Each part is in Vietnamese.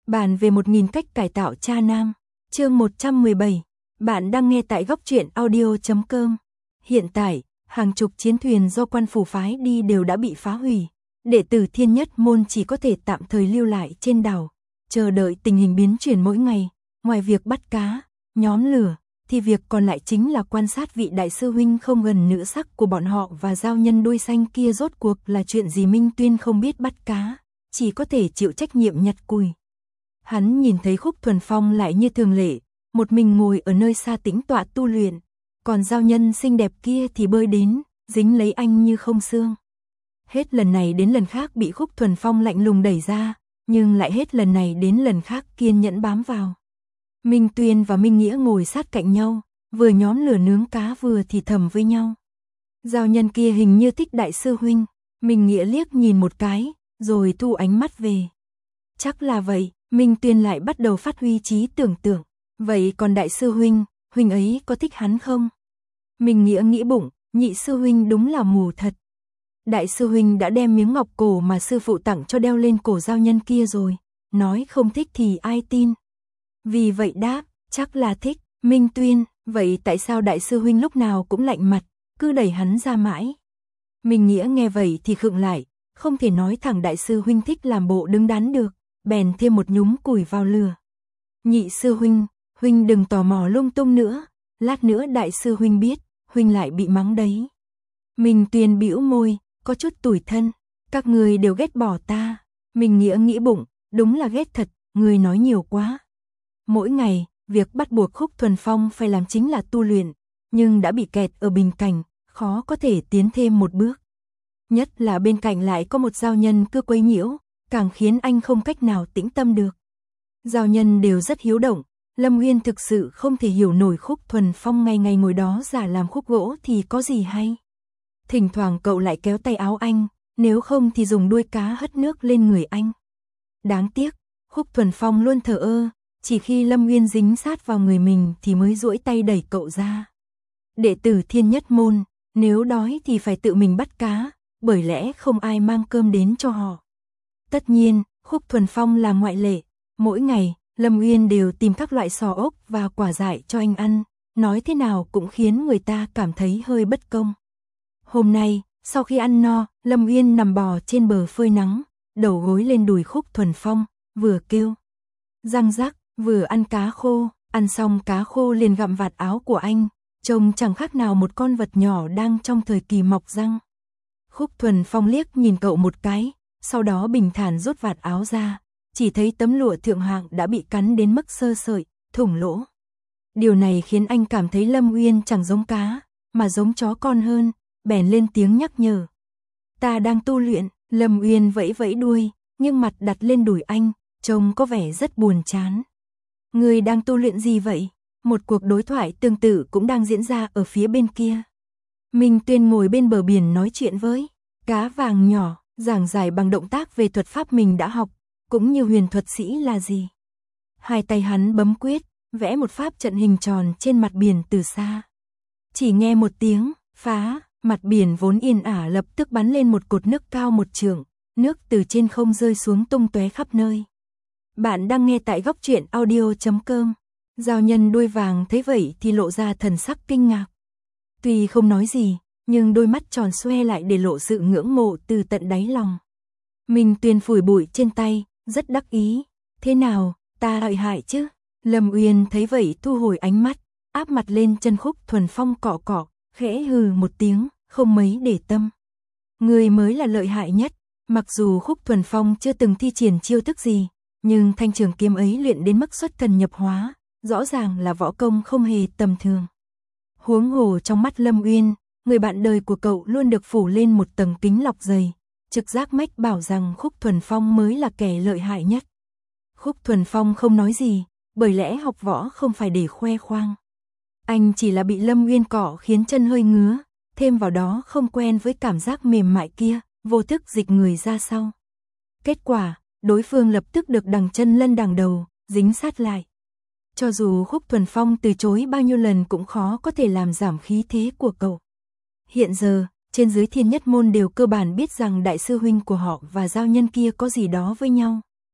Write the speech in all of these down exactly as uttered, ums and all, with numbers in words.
Bàn về một nghìn cách cải tạo cha nam, chương một trăm mười bảy. Bạn đang nghe tại góc truyện audio chấm com. Hiện tại, hàng chục chiến thuyền do quan phủ phái đi đều đã bị phá hủy. Đệ tử Thiên Nhất Môn chỉ có thể tạm thời lưu lại trên đảo, chờ đợi tình hình biến chuyển mỗi ngày. Ngoài việc bắt cá, nhóm lửa, thì việc còn lại chính là quan sát vị đại sư huynh không gần nữ sắc của bọn họ và giao nhân đuôi xanh kia rốt cuộc là chuyện gì. Minh Tuyên không biết bắt cá, chỉ có thể chịu trách nhiệm nhặt cùi. Hắn nhìn thấy Khúc Thuần Phong lại như thường lệ, một mình ngồi ở nơi xa tĩnh tọa tu luyện, còn giao nhân xinh đẹp kia thì bơi đến, dính lấy anh như không xương. Hết lần này đến lần khác bị Khúc Thuần Phong lạnh lùng đẩy ra, nhưng lại hết lần này đến lần khác kiên nhẫn bám vào. Minh Tuyên và Minh Nghĩa ngồi sát cạnh nhau, vừa nhóm lửa nướng cá vừa thì thầm với nhau. Giao nhân kia hình như thích đại sư huynh, Minh Nghĩa liếc nhìn một cái, rồi thu ánh mắt về. Chắc là vậy, Minh Tuyên lại bắt đầu phát huy trí tưởng tượng. Vậy còn đại sư huynh, huynh ấy có thích hắn không? Minh Nghĩa nghĩ bụng, nhị sư huynh đúng là mù thật. Đại sư huynh đã đem miếng ngọc cổ mà sư phụ tặng cho đeo lên cổ giao nhân kia rồi, nói không thích thì ai tin. Vì vậy đáp, chắc là thích. Minh Tuyên, vậy tại sao đại sư huynh lúc nào cũng lạnh mặt, cứ đẩy hắn ra mãi? Minh Nghĩa nghe vậy thì khựng lại, không thể nói thẳng đại sư huynh thích làm bộ đứng đắn được, bèn thêm một nhúm củi vào lửa. Nhị sư huynh, huynh đừng tò mò lung tung nữa, lát nữa đại sư huynh biết, huynh lại bị mắng đấy. Minh Tuyên bĩu môi, có chút tủi thân, các người đều ghét bỏ ta. Minh Nghĩa nghĩ bụng, đúng là ghét thật, người nói nhiều quá. Mỗi ngày, việc bắt buộc Khúc Thuần Phong phải làm chính là tu luyện, nhưng đã bị kẹt ở bình cảnh, khó có thể tiến thêm một bước. Nhất là bên cạnh lại có một giao nhân cứ quấy nhiễu, càng khiến anh không cách nào tĩnh tâm được. Giao nhân đều rất hiếu động, Lâm Nguyên thực sự không thể hiểu nổi Khúc Thuần Phong ngày ngày ngồi đó giả làm khúc gỗ thì có gì hay. Thỉnh thoảng cậu lại kéo tay áo anh, nếu không thì dùng đuôi cá hất nước lên người anh. Đáng tiếc, Khúc Thuần Phong luôn thờ ơ, chỉ khi Lâm Nguyên dính sát vào người mình thì mới duỗi tay đẩy cậu ra. Đệ tử Thiên Nhất Môn, nếu đói thì phải tự mình bắt cá, bởi lẽ không ai mang cơm đến cho họ. Tất nhiên, Khúc Thuần Phong là ngoại lệ, mỗi ngày, Lâm Nguyên đều tìm các loại sò ốc và quả dại cho anh ăn, nói thế nào cũng khiến người ta cảm thấy hơi bất công. Hôm nay, sau khi ăn no, Lâm Nguyên nằm bò trên bờ phơi nắng, đầu gối lên đùi Khúc Thuần Phong, vừa kêu răng rắc, vừa ăn cá khô, ăn xong cá khô liền gặm vạt áo của anh, trông chẳng khác nào một con vật nhỏ đang trong thời kỳ mọc răng. Khúc Thuần Phong liếc nhìn cậu một cái, sau đó bình thản rút vạt áo ra, chỉ thấy tấm lụa thượng hạng đã bị cắn đến mức sơ sợi, thủng lỗ. Điều này khiến anh cảm thấy Lâm Nguyên chẳng giống cá, mà giống chó con hơn, bèn lên tiếng nhắc nhở. Ta đang tu luyện. Lâm Nguyên vẫy vẫy đuôi, nhưng mặt đặt lên đùi anh, trông có vẻ rất buồn chán. Người đang tu luyện gì vậy? Một cuộc đối thoại tương tự cũng đang diễn ra ở phía bên kia. Minh Tuyên ngồi bên bờ biển nói chuyện với cá vàng nhỏ, giảng giải bằng động tác về thuật pháp mình đã học, cũng như huyền thuật sĩ là gì. Hai tay hắn bấm quyết, vẽ một pháp trận hình tròn trên mặt biển từ xa. Chỉ nghe một tiếng, phá, mặt biển vốn yên ả lập tức bắn lên một cột nước cao một trượng, nước từ trên không rơi xuống tung tóe khắp nơi. Bạn đang nghe tại góc truyện audio chấm com. Giao nhân đuôi vàng thấy vậy thì lộ ra thần sắc kinh ngạc. Tuy không nói gì, nhưng đôi mắt tròn xoe lại để lộ sự ngưỡng mộ từ tận đáy lòng. Minh Tuyên phủi bụi trên tay, rất đắc ý. Thế nào, ta lợi hại chứ? Lâm Uyên thấy vậy thu hồi ánh mắt, áp mặt lên chân Khúc Thuần Phong cọ cọ, khẽ hừ một tiếng, không mấy để tâm. Người mới là lợi hại nhất, mặc dù Khúc Thuần Phong chưa từng thi triển chiêu thức gì, nhưng thanh trường kiếm ấy luyện đến mức xuất thần nhập hóa, rõ ràng là võ công không hề tầm thường. Huống hồ trong mắt Lâm Uyên, người bạn đời của cậu luôn được phủ lên một tầng kính lọc dày, trực giác mách bảo rằng Khúc Thuần Phong mới là kẻ lợi hại nhất. Khúc Thuần Phong không nói gì, bởi lẽ học võ không phải để khoe khoang. Anh chỉ là bị Lâm Uyên cọ khiến chân hơi ngứa, thêm vào đó không quen với cảm giác mềm mại kia, vô thức dịch người ra sau. Kết quả, đối phương lập tức được đằng chân lân đằng đầu, dính sát lại. Cho dù Khúc Thuần Phong từ chối bao nhiêu lần cũng khó có thể làm giảm khí thế của cậu. Hiện giờ, trên dưới Thiên Nhất Môn đều cơ bản biết rằng đại sư huynh của họ và giao nhân kia có gì đó với nhau.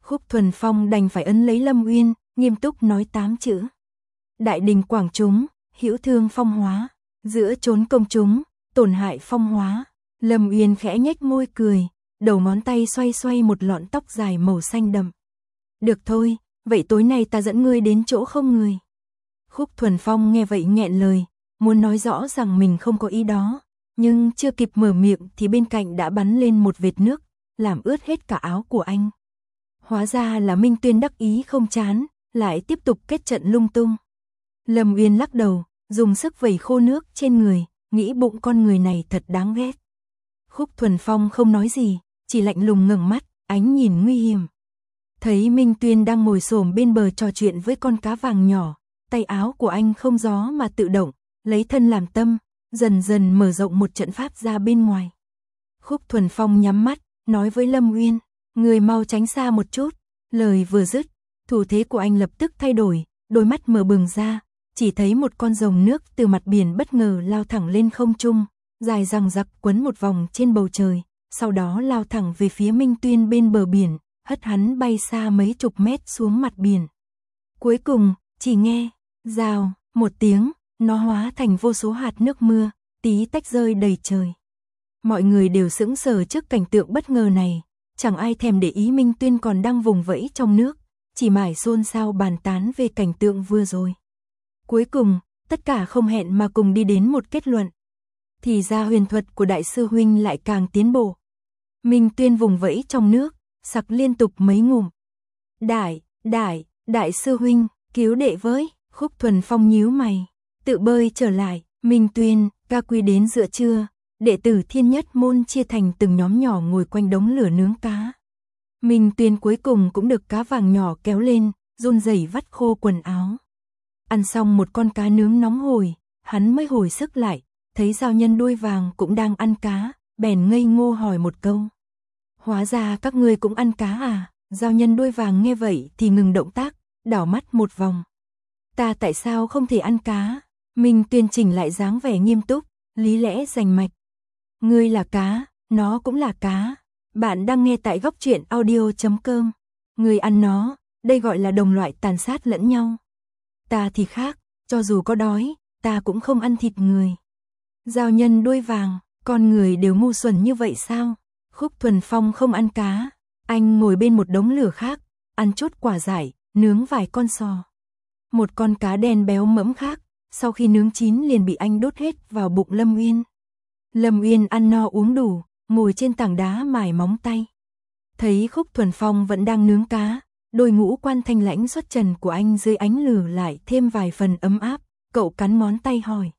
Khúc Thuần Phong đành phải ấn lấy Lâm Uyên, nghiêm túc nói tám chữ. Đại đình quảng chúng, hữu thương phong hóa, giữa chốn công chúng, tổn hại phong hóa. Lâm Uyên khẽ nhếch môi cười, đầu ngón tay xoay xoay một lọn tóc dài màu xanh đậm. Được thôi, vậy tối nay ta dẫn ngươi đến chỗ không người. Khúc Thuần Phong nghe vậy nghẹn lời, muốn nói rõ rằng mình không có ý đó, nhưng chưa kịp mở miệng thì bên cạnh đã bắn lên một vệt nước, làm ướt hết cả áo của anh. Hóa ra là Minh Tuyên đắc ý không chán, lại tiếp tục kết trận lung tung. Lâm Uyên lắc đầu, dùng sức vẩy khô nước trên người, nghĩ bụng con người này thật đáng ghét. Khúc Thuần Phong không nói gì, chỉ lạnh lùng ngẩng mắt, ánh nhìn nguy hiểm. Thấy Minh Tuyên đang ngồi xổm bên bờ trò chuyện với con cá vàng nhỏ, tay áo của anh không gió mà tự động, lấy thân làm tâm, dần dần mở rộng một trận pháp ra bên ngoài. Khúc Thuần Phong nhắm mắt, nói với Lâm Uyên, người mau tránh xa một chút. Lời vừa dứt, thủ thế của anh lập tức thay đổi, đôi mắt mở bừng ra, chỉ thấy một con rồng nước từ mặt biển bất ngờ lao thẳng lên không trung, dài dằng dặc quấn một vòng trên bầu trời, sau đó lao thẳng về phía Minh Tuyên bên bờ biển, hất hắn bay xa mấy chục mét xuống mặt biển. Cuối cùng, chỉ nghe, rào, một tiếng, nó hóa thành vô số hạt nước mưa, tí tách rơi đầy trời. Mọi người đều sững sờ trước cảnh tượng bất ngờ này, chẳng ai thèm để ý Minh Tuyên còn đang vùng vẫy trong nước, chỉ mải xôn xao bàn tán về cảnh tượng vừa rồi. Cuối cùng, tất cả không hẹn mà cùng đi đến một kết luận. Thì ra huyền thuật của đại sư huynh lại càng tiến bộ. Minh Tuyên vùng vẫy trong nước, sặc liên tục mấy ngụm. Đại, đại, đại sư huynh, cứu đệ với. Khúc Thuần Phong nhíu mày, tự bơi trở lại. Minh Tuyên, ca quy đến giữa trưa, đệ tử Thiên Nhất môn chia thành từng nhóm nhỏ ngồi quanh đống lửa nướng cá. Minh Tuyên cuối cùng cũng được cá vàng nhỏ kéo lên, run rẩy vắt khô quần áo. Ăn xong một con cá nướng nóng hổi, hắn mới hồi sức lại, thấy giao nhân đuôi vàng cũng đang ăn cá, bèn ngây ngô hỏi một câu. Hóa ra các ngươi cũng ăn cá à? Giao nhân đuôi vàng nghe vậy thì ngừng động tác, đảo mắt một vòng. Ta tại sao không thể ăn cá? Minh Tuyên chỉnh lại dáng vẻ nghiêm túc, lý lẽ rành mạch. Ngươi là cá, nó cũng là cá. Bạn đang nghe tại góc truyện audio chấm com. Ngươi ăn nó, đây gọi là đồng loại tàn sát lẫn nhau. Ta thì khác, cho dù có đói, ta cũng không ăn thịt người. Giao nhân đuôi vàng, con người đều ngu xuẩn như vậy sao? Khúc Thuần Phong không ăn cá, anh ngồi bên một đống lửa khác, ăn chút quả dại, nướng vài con sò. Một con cá đen béo mẫm khác, sau khi nướng chín liền bị anh đốt hết vào bụng Lâm Uyên. Lâm Uyên ăn no uống đủ, ngồi trên tảng đá mài móng tay. Thấy Khúc Thuần Phong vẫn đang nướng cá, đôi ngũ quan thanh lãnh xuất trần của anh dưới ánh lửa lại thêm vài phần ấm áp, cậu cắn ngón tay hỏi.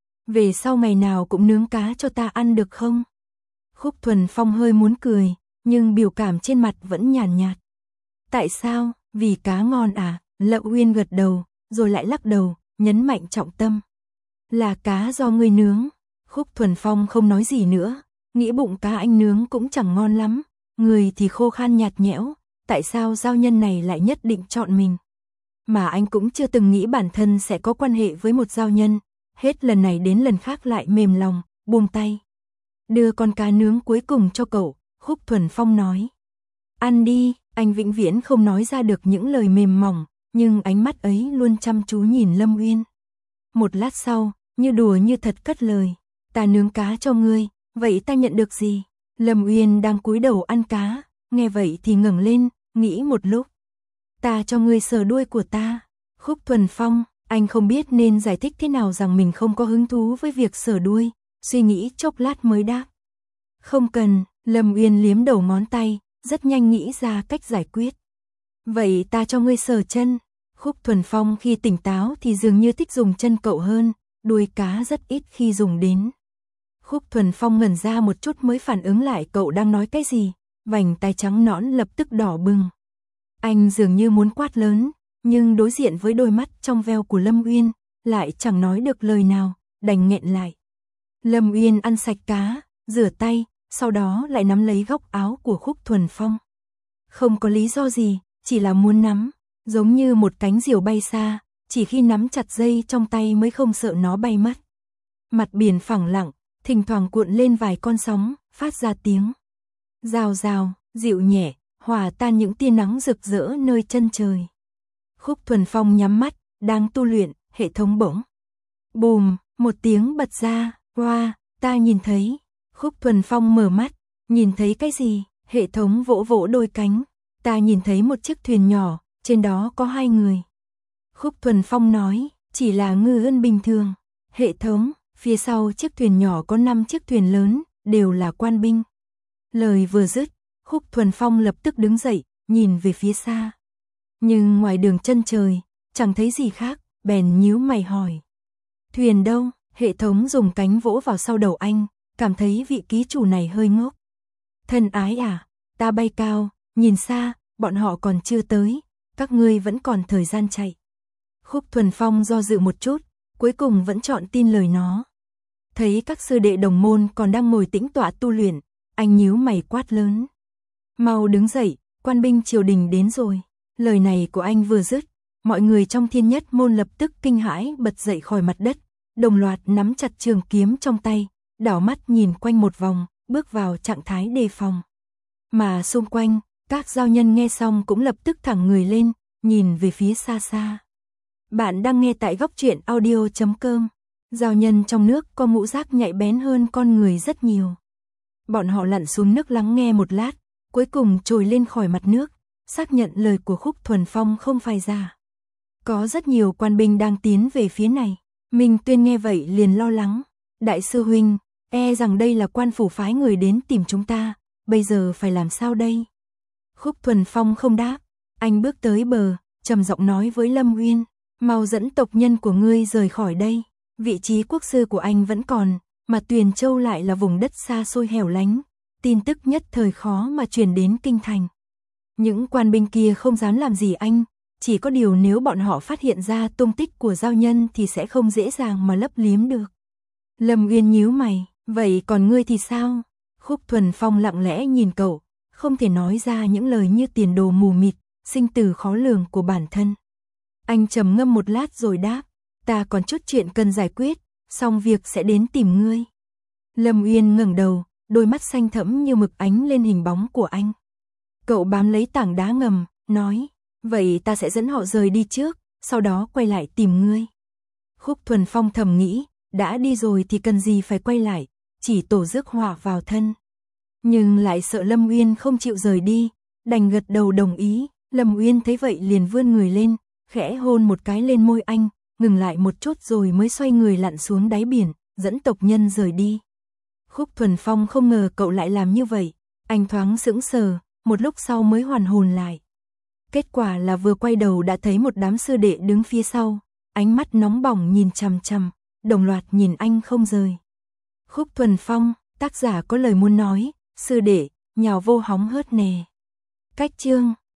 Về sau ngày nào cũng nướng cá cho ta ăn được không? Khúc Thuần Phong hơi muốn cười, nhưng biểu cảm trên mặt vẫn nhàn nhạt, nhạt. Tại sao? Vì cá ngon à? Lâm Uyên gật đầu, rồi lại lắc đầu, nhấn mạnh trọng tâm. Là cá do ngươi nướng. Khúc Thuần Phong không nói gì nữa, nghĩ bụng cá anh nướng cũng chẳng ngon lắm, người thì khô khan nhạt nhẽo, tại sao giao nhân này lại nhất định chọn mình? Mà anh cũng chưa từng nghĩ bản thân sẽ có quan hệ với một giao nhân, hết lần này đến lần khác lại mềm lòng, buông tay. Đưa con cá nướng cuối cùng cho cậu, Khúc Thuần Phong nói. Ăn đi, anh vĩnh viễn không nói ra được những lời mềm mỏng, nhưng ánh mắt ấy luôn chăm chú nhìn Lâm Uyên. Một lát sau, như đùa như thật cất lời. Ta nướng cá cho ngươi, vậy ta nhận được gì? Lâm Uyên đang cúi đầu ăn cá, nghe vậy thì ngẩng lên, nghĩ một lúc. Ta cho ngươi sờ đuôi của ta. Khúc Thuần Phong, anh không biết nên giải thích thế nào rằng mình không có hứng thú với việc sờ đuôi, suy nghĩ chốc lát mới đáp. Không cần, Lâm Uyên liếm đầu ngón tay, rất nhanh nghĩ ra cách giải quyết. Vậy ta cho ngươi sờ chân. Khúc Thuần Phong khi tỉnh táo thì dường như thích dùng chân cậu hơn, đuôi cá rất ít khi dùng đến. Khúc Thuần Phong ngẩn ra một chút mới phản ứng lại cậu đang nói cái gì, vành tai trắng nõn lập tức đỏ bừng. Anh dường như muốn quát lớn, nhưng đối diện với đôi mắt trong veo của Lâm Uyên, lại chẳng nói được lời nào, đành nghẹn lại. Lâm Uyên ăn sạch cá, rửa tay, sau đó lại nắm lấy góc áo của Khúc Thuần Phong. Không có lý do gì, chỉ là muốn nắm, giống như một cánh diều bay xa, chỉ khi nắm chặt dây trong tay mới không sợ nó bay mất. Mặt biển phẳng lặng, thỉnh thoảng cuộn lên vài con sóng, phát ra tiếng rào rào, dịu nhẹ, hòa tan những tia nắng rực rỡ nơi chân trời. Khúc Thuần Phong nhắm mắt, đang tu luyện, hệ thống bỗng. Bùm, một tiếng bật ra, hoa, ta nhìn thấy. Khúc Thuần Phong mở mắt, nhìn thấy cái gì? Hệ thống vỗ vỗ đôi cánh, ta nhìn thấy một chiếc thuyền nhỏ, trên đó có hai người. Khúc Thuần Phong nói, chỉ là ngư ân bình thường. Hệ thống, phía sau chiếc thuyền nhỏ có năm chiếc thuyền lớn, đều là quan binh. Lời vừa dứt, Khúc Thuần Phong lập tức đứng dậy, nhìn về phía xa. Nhưng ngoài đường chân trời, chẳng thấy gì khác, bèn nhíu mày hỏi. Thuyền đâu? Hệ thống dùng cánh vỗ vào sau đầu anh, cảm thấy vị ký chủ này hơi ngốc. Thân ái à, ta bay cao, nhìn xa, bọn họ còn chưa tới, các ngươi vẫn còn thời gian chạy. Khúc Thuần Phong do dự một chút, cuối cùng vẫn chọn tin lời nó. Thấy các sư đệ đồng môn còn đang ngồi tĩnh tọa tu luyện, anh nhíu mày quát lớn. Mau đứng dậy, quan binh triều đình đến rồi. Lời này của anh vừa dứt, mọi người trong Thiên Nhất môn lập tức kinh hãi bật dậy khỏi mặt đất, đồng loạt nắm chặt trường kiếm trong tay, đảo mắt nhìn quanh một vòng, bước vào trạng thái đề phòng. Mà xung quanh, các giao nhân nghe xong cũng lập tức thẳng người lên, nhìn về phía xa xa. Bạn đang nghe tại góc truyện audio chấm com. Giao nhân trong nước có ngũ giác nhạy bén hơn con người rất nhiều. Bọn họ lặn xuống nước lắng nghe một lát, cuối cùng trồi lên khỏi mặt nước, xác nhận lời của Khúc Thuần Phong không phải giả. Có rất nhiều quan binh đang tiến về phía này. Minh Tuyên nghe vậy liền lo lắng. Đại sư huynh, e rằng đây là quan phủ phái người đến tìm chúng ta, bây giờ phải làm sao đây? Khúc Thuần Phong không đáp, anh bước tới bờ, trầm giọng nói với Lâm Uyên, mau dẫn tộc nhân của ngươi rời khỏi đây. Vị trí quốc sư của anh vẫn còn, mà Tuyền Châu lại là vùng đất xa xôi hẻo lánh, tin tức nhất thời khó mà truyền đến kinh thành. Những quan binh kia không dám làm gì anh, chỉ có điều nếu bọn họ phát hiện ra tung tích của giao nhân thì sẽ không dễ dàng mà lấp liếm được. Lâm Uyên nhíu mày, vậy còn ngươi thì sao? Khúc Thuần Phong lặng lẽ nhìn cậu, không thể nói ra những lời như tiền đồ mù mịt, sinh tử khó lường của bản thân. Anh trầm ngâm một lát rồi đáp, ta còn chút chuyện cần giải quyết, xong việc sẽ đến tìm ngươi. Lâm Uyên ngẩng đầu, đôi mắt xanh thẫm như mực ánh lên hình bóng của anh. Cậu bám lấy tảng đá ngầm, nói, vậy ta sẽ dẫn họ rời đi trước, sau đó quay lại tìm ngươi. Khúc Thuần Phong thầm nghĩ, đã đi rồi thì cần gì phải quay lại, chỉ tổ rước họa vào thân. Nhưng lại sợ Lâm Uyên không chịu rời đi, đành gật đầu đồng ý. Lâm Uyên thấy vậy liền vươn người lên, khẽ hôn một cái lên môi anh, ngừng lại một chút rồi mới xoay người lặn xuống đáy biển, dẫn tộc nhân rời đi. Khúc Thuần Phong không ngờ cậu lại làm như vậy, anh thoáng sững sờ, một lúc sau mới hoàn hồn lại. Kết quả là vừa quay đầu đã thấy một đám sư đệ đứng phía sau, ánh mắt nóng bỏng nhìn chằm chằm, đồng loạt nhìn anh không rời. Khúc Thuần Phong, tác giả có lời muốn nói, sư đệ, nhào vô hóng hớt nè. Cách chương